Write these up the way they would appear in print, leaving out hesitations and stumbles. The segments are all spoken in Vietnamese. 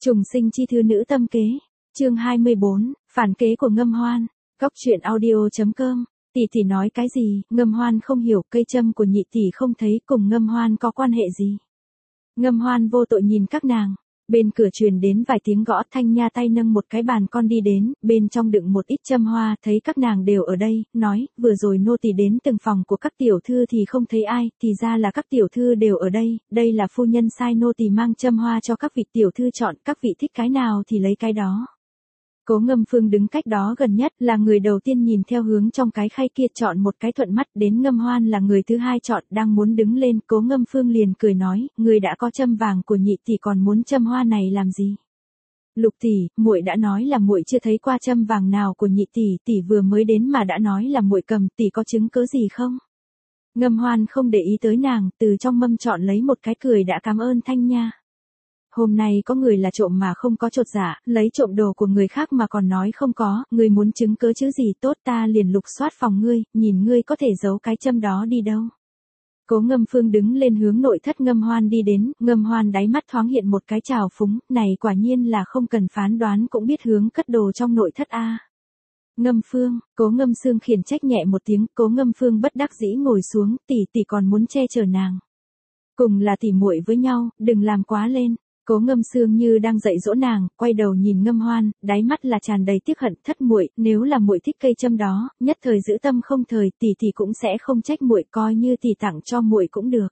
Trùng sinh chi thư nữ tâm kế. Chương 24, phản kế của Ngâm Hoan. Góc truyện audio.com. Tỷ nói cái gì? Ngâm Hoan không hiểu, cây châm của nhị tỷ không thấy cùng Ngâm Hoan có quan hệ gì. Ngâm Hoan vô tội nhìn các nàng. Bên cửa truyền đến vài tiếng gõ, Thanh Nha tay nâng một cái bàn con đi đến, bên trong đựng một ít châm hoa, thấy các nàng đều ở đây, nói, vừa rồi nô tỳ đến từng phòng của các tiểu thư thì không thấy ai, thì ra là các tiểu thư đều ở đây là phu nhân sai nô tỳ mang châm hoa cho các vị tiểu thư chọn, các vị thích cái nào thì lấy cái đó. Cố Ngâm Phương đứng cách đó gần nhất, là người đầu tiên nhìn theo hướng trong cái khay kia, chọn một cái thuận mắt, đến Ngâm Hoan là người thứ hai chọn, đang muốn đứng lên, Cố Ngâm Phương liền cười nói, người đã có châm vàng của nhị tỷ còn muốn châm hoa này làm gì? Lục tỷ, muội đã nói là muội chưa thấy qua châm vàng nào của nhị tỷ, tỷ vừa mới đến mà đã nói là muội cầm, tỷ có chứng cứ gì không? Ngâm Hoan không để ý tới nàng, từ trong mâm chọn lấy một cái, cười đã cảm ơn Thanh Nha. Hôm nay có người là trộm mà không có chột dạ, lấy trộm đồ của người khác mà còn nói không có, ngươi muốn chứng cớ chứ gì, tốt ta liền lục soát phòng ngươi, nhìn ngươi có thể giấu cái châm đó đi đâu. Cố Ngâm Phương đứng lên hướng nội thất Ngâm Hoan đi đến, Ngâm Hoan đáy mắt thoáng hiện một cái trào phúng, này quả nhiên là không cần phán đoán cũng biết hướng cất đồ trong nội thất a. Ngâm Phương, Cố Ngâm Sương khiển trách nhẹ một tiếng, Cố Ngâm Phương bất đắc dĩ ngồi xuống, tỷ còn muốn che chở nàng. Cùng là tỷ muội với nhau, đừng làm quá lên. Cố Ngâm Sương như đang dạy dỗ nàng, quay đầu nhìn Ngâm Hoan, đáy mắt là tràn đầy tiếc hận, thất muội, nếu là muội thích cây châm đó, nhất thời giữ tâm không thời, tỷ cũng sẽ không trách muội, coi như tỷ tặng cho muội cũng được.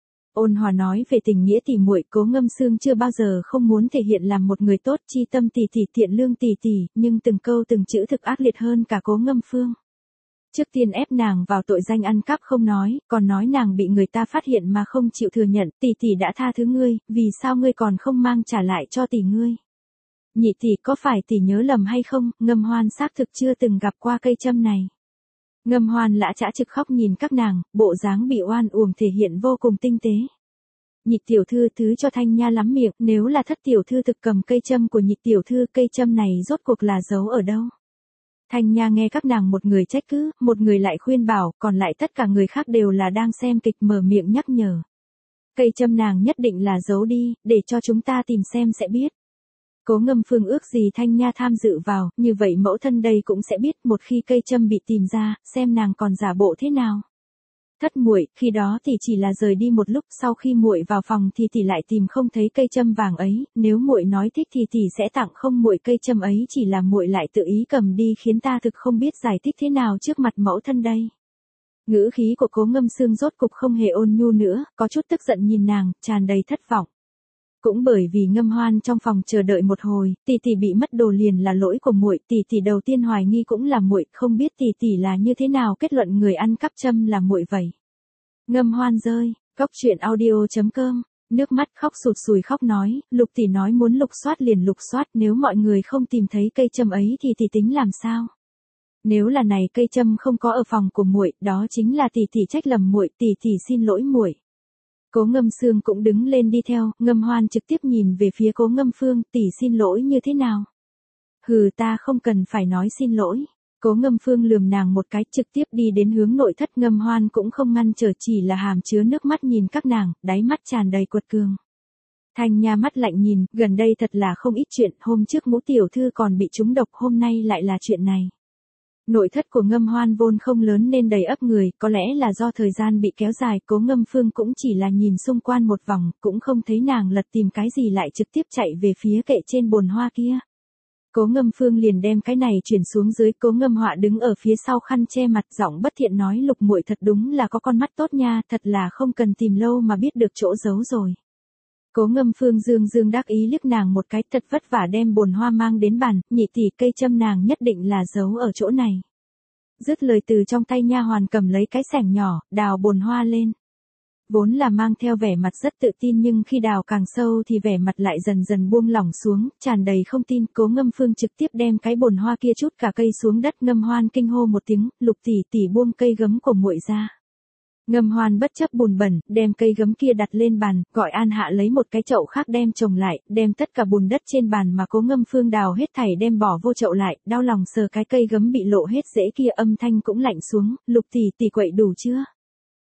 Ôn hòa nói về tình nghĩa tỷ muội, Cố Ngâm Sương chưa bao giờ không muốn thể hiện làm một người tốt, chi tâm tỷ thiện lương tỷ, nhưng từng câu từng chữ thực ác liệt hơn cả Cố Ngâm Phương. Trước tiên ép nàng vào tội danh ăn cắp không nói, còn nói nàng bị người ta phát hiện mà không chịu thừa nhận, tỷ đã tha thứ ngươi, vì sao ngươi còn không mang trả lại cho tỷ ngươi? Nhị tỷ, có phải tỷ nhớ lầm hay không? Ngâm Hoan xác thực chưa từng gặp qua cây châm này. Ngâm Hoan lã chã trực khóc nhìn các nàng, bộ dáng bị oan uổng thể hiện vô cùng tinh tế. Nhị tiểu thư thứ cho Thanh Nha lắm miệng, nếu là thất tiểu thư thực cầm cây châm của nhị tiểu thư, cây châm này rốt cuộc là giấu ở đâu? Thanh Nha nghe các nàng một người trách cứ, một người lại khuyên bảo, còn lại tất cả người khác đều là đang xem kịch mở miệng nhắc nhở. Cây châm nàng nhất định là giấu đi, để cho chúng ta tìm xem sẽ biết. Cố Ngâm Phương ước gì Thanh Nha tham dự vào, như vậy mẫu thân đây cũng sẽ biết, một khi cây châm bị tìm ra, xem nàng còn giả bộ thế nào. Thất muội, khi đó thì chỉ là rời đi một lúc, sau khi muội vào phòng thì tỷ lại tìm không thấy cây châm vàng ấy, nếu muội nói thích thì tỷ sẽ tặng không muội cây châm ấy, chỉ là muội lại tự ý cầm đi khiến ta thực không biết giải thích thế nào trước mặt mẫu thân đây. Ngữ khí của Cố Ngâm Sương rốt cục không hề ôn nhu nữa, có chút tức giận nhìn nàng, tràn đầy thất vọng. Cũng bởi vì Ngâm Hoan trong phòng chờ đợi một hồi, tỷ bị mất đồ liền là lỗi của muội, tỷ đầu tiên hoài nghi cũng là muội, không biết tỷ là như thế nào kết luận người ăn cắp châm là muội vậy. Ngâm Hoan rơi, góc truyện audio.com, nước mắt khóc sụt sùi khóc nói, Lục tỷ nói muốn lục soát liền lục soát, nếu mọi người không tìm thấy cây châm ấy thì tỷ tính làm sao? Nếu là này cây châm không có ở phòng của muội, đó chính là tỷ trách lầm muội, tỷ xin lỗi muội. Cố Ngâm Sương cũng đứng lên đi theo, Ngâm Hoan trực tiếp nhìn về phía Cố Ngâm Phương, tỷ xin lỗi như thế nào? Hừ, ta không cần phải nói xin lỗi. Cố Ngâm Phương lườm nàng một cái, trực tiếp đi đến hướng nội thất. Ngâm Hoan cũng không ngăn trở, chỉ là hàm chứa nước mắt nhìn các nàng, đáy mắt tràn đầy quật cường. Thanh Nha mắt lạnh nhìn, gần đây thật là không ít chuyện, hôm trước Ngũ tiểu thư còn bị trúng độc, hôm nay lại là chuyện này. Nội thất của Ngâm Hoan vốn không lớn nên đầy ắp người, có lẽ là do thời gian bị kéo dài, Cố Ngâm Phương cũng chỉ là nhìn xung quanh một vòng, cũng không thấy nàng lật tìm cái gì lại trực tiếp chạy về phía kệ trên bồn hoa kia. Cố Ngâm Phương liền đem cái này chuyển xuống dưới, Cố Ngâm Họa đứng ở phía sau khăn che mặt, giọng bất thiện nói, Lục muội thật đúng là có con mắt tốt nha, thật là không cần tìm lâu mà biết được chỗ giấu rồi. Cố Ngâm Phương dương đắc ý liếc nàng một cái, thật vất vả đem bồn hoa mang đến bàn, nhị tỷ, cây châm nàng nhất định là giấu ở chỗ này. Dứt lời từ trong tay nha hoàn cầm lấy cái xẻng nhỏ, đào bồn hoa lên. Vốn là mang theo vẻ mặt rất tự tin nhưng khi đào càng sâu thì vẻ mặt lại dần dần buông lỏng xuống, tràn đầy không tin. Cố Ngâm Phương trực tiếp đem cái bồn hoa kia trút cả cây xuống đất. Ngâm Hoan kinh hô một tiếng, Lục tỷ buông cây gấm của muội ra. Ngâm Hoan bất chấp bùn bẩn, đem cây gấm kia đặt lên bàn, gọi An Hạ lấy một cái chậu khác đem chồng lại, đem tất cả bùn đất trên bàn mà Cố Ngâm Phương đào hết thảy đem bỏ vô chậu lại, đau lòng sờ cái cây gấm bị lộ hết rễ kia, âm thanh cũng lạnh xuống, Lục tỷ quậy đủ chưa?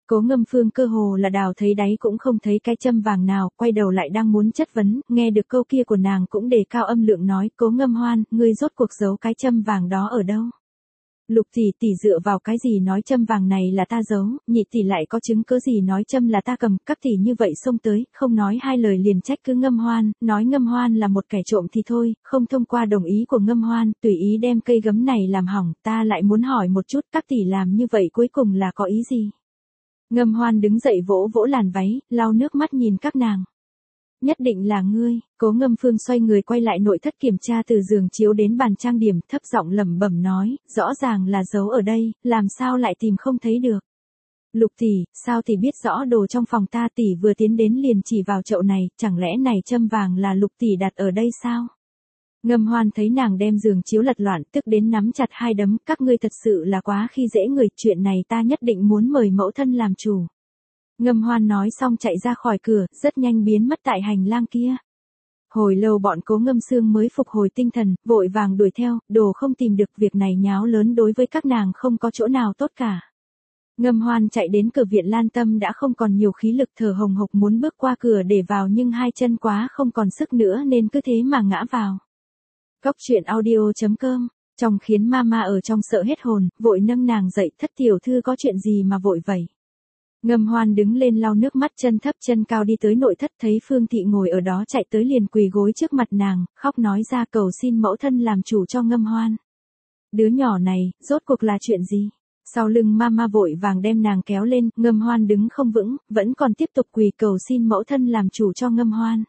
Cố Ngâm Phương cơ hồ là đào thấy đáy cũng không thấy cái châm vàng nào, quay đầu lại đang muốn chất vấn, nghe được câu kia của nàng cũng đề cao âm lượng nói, Cố Ngâm Hoan, ngươi rốt cuộc giấu cái châm vàng đó ở đâu? Lục tỷ dựa vào cái gì nói châm vàng này là ta giấu, nhị tỷ lại có chứng cứ gì nói châm là ta cầm, các tỷ như vậy xông tới, không nói hai lời liền trách cứ Ngâm Hoan, nói Ngâm Hoan là một kẻ trộm thì thôi, không thông qua đồng ý của Ngâm Hoan, tùy ý đem cây gấm này làm hỏng, ta lại muốn hỏi một chút, các tỷ làm như vậy cuối cùng là có ý gì? Ngâm Hoan đứng dậy vỗ vỗ làn váy, lau nước mắt nhìn các nàng. Nhất định là ngươi, Cố Ngâm Phương xoay người quay lại nội thất kiểm tra từ giường chiếu đến bàn trang điểm, thấp giọng lẩm bẩm nói, rõ ràng là giấu ở đây, làm sao lại tìm không thấy được. Lục tỷ, sao tỷ biết rõ đồ trong phòng ta, tỷ vừa tiến đến liền chỉ vào chậu này, chẳng lẽ này châm vàng là Lục tỷ đặt ở đây sao? Ngâm Hoan thấy nàng đem giường chiếu lật loạn, tức đến nắm chặt hai đấm, các ngươi thật sự là quá khi dễ người, chuyện này ta nhất định muốn mời mẫu thân làm chủ. Ngâm Hoan nói xong chạy ra khỏi cửa, rất nhanh biến mất tại hành lang kia. Hồi lâu bọn Cố Ngâm Sương mới phục hồi tinh thần, vội vàng đuổi theo, đồ không tìm được, việc này nháo lớn đối với các nàng không có chỗ nào tốt cả. Ngâm Hoan chạy đến cửa viện Lan Tâm đã không còn nhiều khí lực, thở hồng hộc muốn bước qua cửa để vào nhưng hai chân quá không còn sức nữa nên cứ thế mà ngã vào. Cóc truyện audio.com, trong khiến mama ở trong sợ hết hồn, vội nâng nàng dậy, thất tiểu thư có chuyện gì mà vội vậy? Ngâm Hoan đứng lên lau nước mắt, chân thấp chân cao đi tới nội thất, thấy Phương Thị ngồi ở đó chạy tới liền quỳ gối trước mặt nàng, khóc nói ra cầu xin mẫu thân làm chủ cho Ngâm Hoan. Đứa nhỏ này, rốt cuộc là chuyện gì? Sau lưng mama vội vàng đem nàng kéo lên, Ngâm Hoan đứng không vững, vẫn còn tiếp tục quỳ cầu xin mẫu thân làm chủ cho Ngâm Hoan.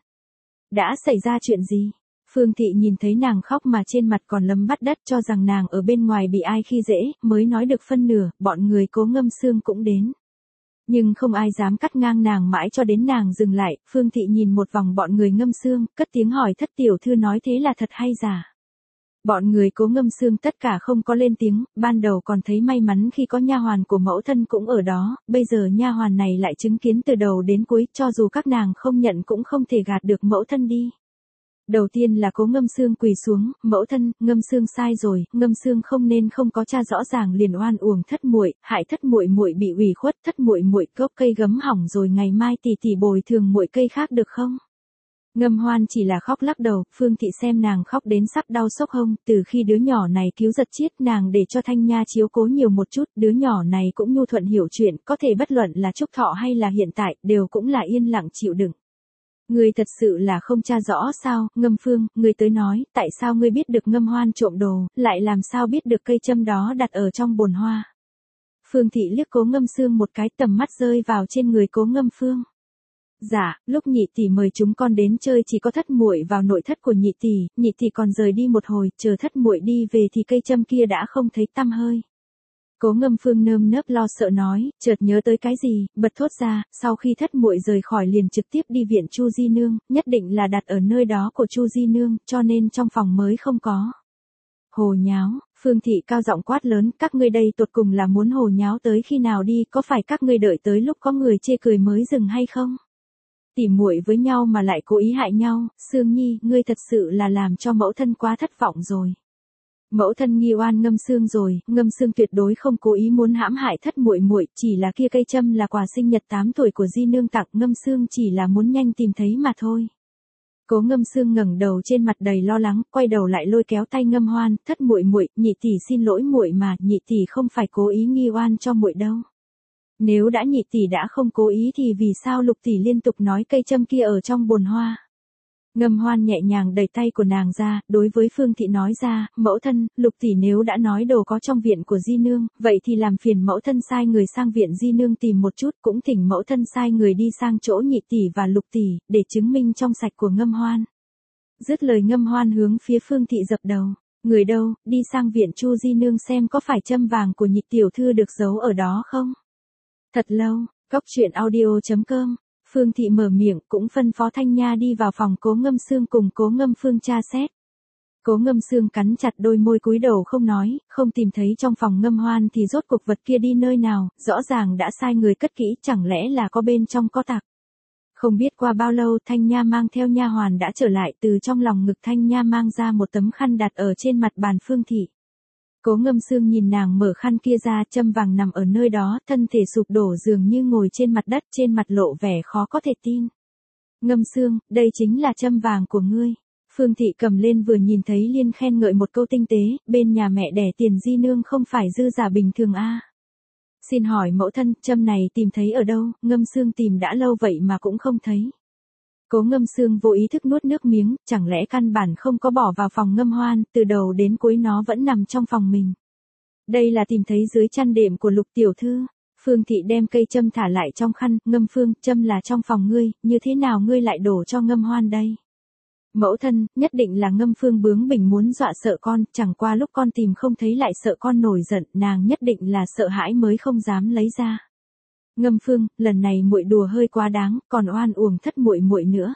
Đã xảy ra chuyện gì? Phương Thị nhìn thấy nàng khóc mà trên mặt còn lấm bắt đất, cho rằng nàng ở bên ngoài bị ai khi dễ, mới nói được phân nửa, bọn người Cố Ngâm Sương cũng đến. Nhưng không ai dám cắt ngang nàng mãi cho đến nàng dừng lại, Phương Thị nhìn một vòng bọn người Ngâm Sương, cất tiếng hỏi thất tiểu thư nói thế là thật hay giả. Bọn người Cố Ngâm Sương tất cả không có lên tiếng, ban đầu còn thấy may mắn khi có nha hoàn của mẫu thân cũng ở đó, bây giờ nha hoàn này lại chứng kiến từ đầu đến cuối, cho dù các nàng không nhận cũng không thể gạt được mẫu thân đi. Đầu tiên là Cố Ngâm Sương quỳ xuống, mẫu thân, Ngâm Sương sai rồi, Ngâm Sương không nên không có cha rõ ràng liền oan uổng thất muội, hại thất muội muội bị ủy khuất, thất muội muội gốc cây gấm hỏng rồi, ngày mai tỷ bồi thường muội cây khác được không? Ngâm Hoan chỉ là khóc lắc đầu, Phương Thị xem nàng khóc đến sắp đau sốc hông, từ khi đứa nhỏ này cứu giật chết nàng để cho Thanh Nha chiếu cố nhiều một chút, đứa nhỏ này cũng nhu thuận hiểu chuyện, có thể bất luận là Trúc Thọ hay là hiện tại, đều cũng là yên lặng chịu đựng. Ngươi thật sự là không tra rõ sao, Ngâm Phương, ngươi tới nói, tại sao ngươi biết được Ngâm Hoan trộm đồ, lại làm sao biết được cây châm đó đặt ở trong bồn hoa? Phương Thị liếc Cố Ngâm Sương một cái, tầm mắt rơi vào trên người Cố Ngâm Phương. Dạ, lúc nhị tỷ mời chúng con đến chơi chỉ có thất muội vào nội thất của nhị tỷ còn rời đi một hồi, chờ thất muội đi về thì cây châm kia đã không thấy tăm hơi. Cố Ngâm Phương nơm nớp lo sợ nói, chợt nhớ tới cái gì, bật thốt ra, sau khi thất muội rời khỏi liền trực tiếp đi viện Chu Di Nương, nhất định là đặt ở nơi đó của Chu Di Nương, cho nên trong phòng mới không có. Hồ nháo, Phương Thị cao giọng quát lớn, các ngươi đây tột cùng là muốn hồ nháo tới khi nào đi, có phải các ngươi đợi tới lúc có người chê cười mới dừng hay không? Tỉ muội với nhau mà lại cố ý hại nhau, Sương Nhi, ngươi thật sự là làm cho mẫu thân quá thất vọng rồi. Mẫu thân nghi oan Ngâm Sương rồi, Ngâm Sương tuyệt đối không cố ý muốn hãm hại thất muội muội, chỉ là kia cây châm là quà sinh nhật 8 tuổi của Di Nương tặng, Ngâm Sương chỉ là muốn nhanh tìm thấy mà thôi. Cố Ngâm Sương ngẩng đầu trên mặt đầy lo lắng, quay đầu lại lôi kéo tay Ngâm Hoan, thất muội muội, nhị tỷ xin lỗi muội mà, nhị tỷ không phải cố ý nghi oan cho muội đâu. Nếu đã nhị tỷ đã không cố ý thì vì sao Lục tỷ liên tục nói cây châm kia ở trong bồn hoa? Ngâm Hoan nhẹ nhàng đẩy tay của nàng ra, đối với Phương Thị nói ra, mẫu thân, Lục tỷ nếu đã nói đồ có trong viện của Di Nương, vậy thì làm phiền mẫu thân sai người sang viện Di Nương tìm một chút, cũng thỉnh mẫu thân sai người đi sang chỗ nhị tỷ và Lục tỷ, để chứng minh trong sạch của Ngâm Hoan. Dứt lời Ngâm Hoan hướng phía Phương Thị dập đầu, người đâu, đi sang viện Chu Di Nương xem có phải châm vàng của nhị tiểu thư được giấu ở đó không? Thật lâu, cóc truyện audio.com. Phương Thị mở miệng cũng phân phó Thanh Nha đi vào phòng Cố Ngâm Sương cùng Cố Ngâm Phương tra xét. Cố Ngâm Sương cắn chặt đôi môi cúi đầu không nói, không tìm thấy trong phòng Ngâm Hoan thì rốt cuộc vật kia đi nơi nào, rõ ràng đã sai người cất kỹ, chẳng lẽ là có bên trong có tặc. Không biết qua bao lâu Thanh Nha mang theo nha hoàn đã trở lại, từ trong lòng ngực Thanh Nha mang ra một tấm khăn đặt ở trên mặt bàn Phương Thị. Cố Ngâm Sương nhìn nàng mở khăn kia ra, châm vàng nằm ở nơi đó, thân thể sụp đổ dường như ngồi trên mặt đất, trên mặt lộ vẻ khó có thể tin. Ngâm Sương, đây chính là châm vàng của ngươi. Phương Thị cầm lên vừa nhìn thấy liên khen ngợi một câu tinh tế, bên nhà mẹ đẻ Tiền Di Nương không phải dư giả bình thường a. Xin hỏi mẫu thân, châm này tìm thấy ở đâu? Ngâm Sương tìm đã lâu vậy mà cũng không thấy. Cố Ngâm Sương vô ý thức nuốt nước miếng, chẳng lẽ căn bản không có bỏ vào phòng Ngâm Hoan, từ đầu đến cuối nó vẫn nằm trong phòng mình. Đây là tìm thấy dưới chăn đệm của Lục tiểu thư. Phương Thị đem cây châm thả lại trong khăn, Ngâm Phương, châm là trong phòng ngươi, như thế nào ngươi lại đổ cho Ngâm Hoan đây? Mẫu thân, nhất định là Ngâm Phương bướng bỉnh muốn dọa sợ con, chẳng qua lúc con tìm không thấy lại sợ con nổi giận, nàng nhất định là sợ hãi mới không dám lấy ra. Ngâm Phương, lần này muội đùa hơi quá đáng, còn oan uổng thất muội muội nữa.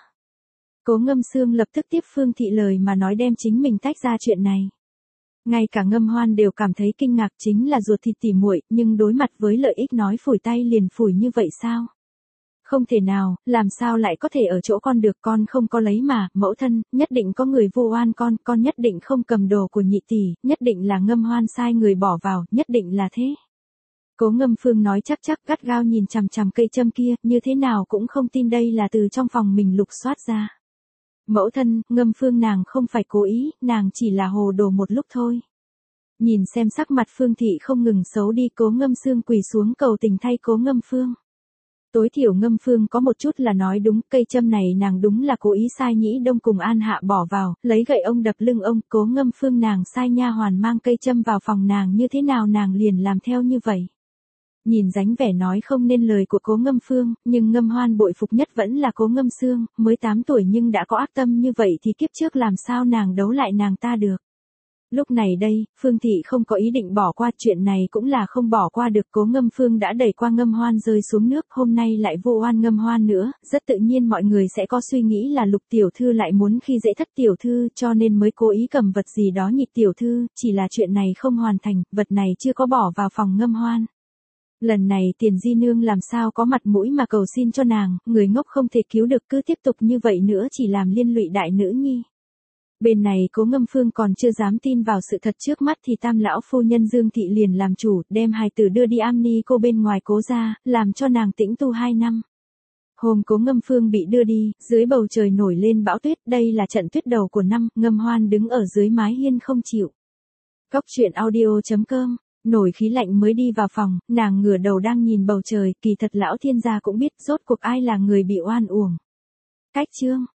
Cố Ngâm Sương lập tức tiếp Phương Thị lời mà nói đem chính mình tách ra chuyện này. Ngay cả Ngâm Hoan đều cảm thấy kinh ngạc, chính là ruột thịt tỉ muội, nhưng đối mặt với lợi ích nói phủi tay liền phủi như vậy sao? Không thể nào, làm sao lại có thể ở chỗ con được, con không có lấy mà, mẫu thân, nhất định có người vu oan con nhất định không cầm đồ của nhị tỷ, nhất định là Ngâm Hoan sai người bỏ vào, nhất định là thế. Cố Ngâm Phương nói chắc gắt gao nhìn chằm chằm cây châm kia, như thế nào cũng không tin đây là từ trong phòng mình lục soát ra. Mẫu thân, Ngâm Phương nàng không phải cố ý, nàng chỉ là hồ đồ một lúc thôi. Nhìn xem sắc mặt Phương Thị không ngừng xấu đi, Cố Ngâm Sương quỳ xuống cầu tình thay Cố Ngâm Phương. Tối thiểu Ngâm Phương có một chút là nói đúng, cây châm này nàng đúng là cố ý sai Nhĩ Đông cùng An Hạ bỏ vào, lấy gậy ông đập lưng ông, Cố Ngâm Phương nàng sai nha hoàn mang cây châm vào phòng nàng, như thế nào nàng liền làm theo như vậy. Nhìn dáng vẻ nói không nên lời của Cố Ngâm Phương, nhưng Ngâm Hoan bội phục nhất vẫn là Cố Ngâm Sương, mới 8 tuổi nhưng đã có ác tâm như vậy thì kiếp trước làm sao nàng đấu lại nàng ta được. Lúc này đây, Phương Thị không có ý định bỏ qua, chuyện này cũng là không bỏ qua được. Cố Ngâm Phương đã đẩy qua Ngâm Hoan rơi xuống nước, hôm nay lại vô oan Ngâm Hoan nữa, rất tự nhiên mọi người sẽ có suy nghĩ là Lục tiểu thư lại muốn khi dễ Thất tiểu thư, cho nên mới cố ý cầm vật gì đó Nhị tiểu thư, chỉ là chuyện này không hoàn thành, vật này chưa có bỏ vào phòng Ngâm Hoan. Lần này Tiền Di Nương làm sao có mặt mũi mà cầu xin cho nàng, người ngốc không thể cứu được, cứ tiếp tục như vậy nữa chỉ làm liên lụy đại nữ nhi. Bên này Cố Ngâm Phương còn chưa dám tin vào sự thật trước mắt thì Tam lão phu nhân Dương Thị liền làm chủ, đem hài tử đưa đi am ni cô bên ngoài Cố gia, làm cho nàng tĩnh tu 2 năm. Hôm Cố Ngâm Phương bị đưa đi, dưới bầu trời nổi lên bão tuyết, đây là trận tuyết đầu của năm, Ngâm Hoan đứng ở dưới mái hiên không chịu. Cóc truyện audio.com. Nổi khí lạnh mới đi vào phòng, nàng ngửa đầu đang nhìn bầu trời, kỳ thật lão thiên gia cũng biết rốt cuộc ai là người bị oan uổng. Cách chương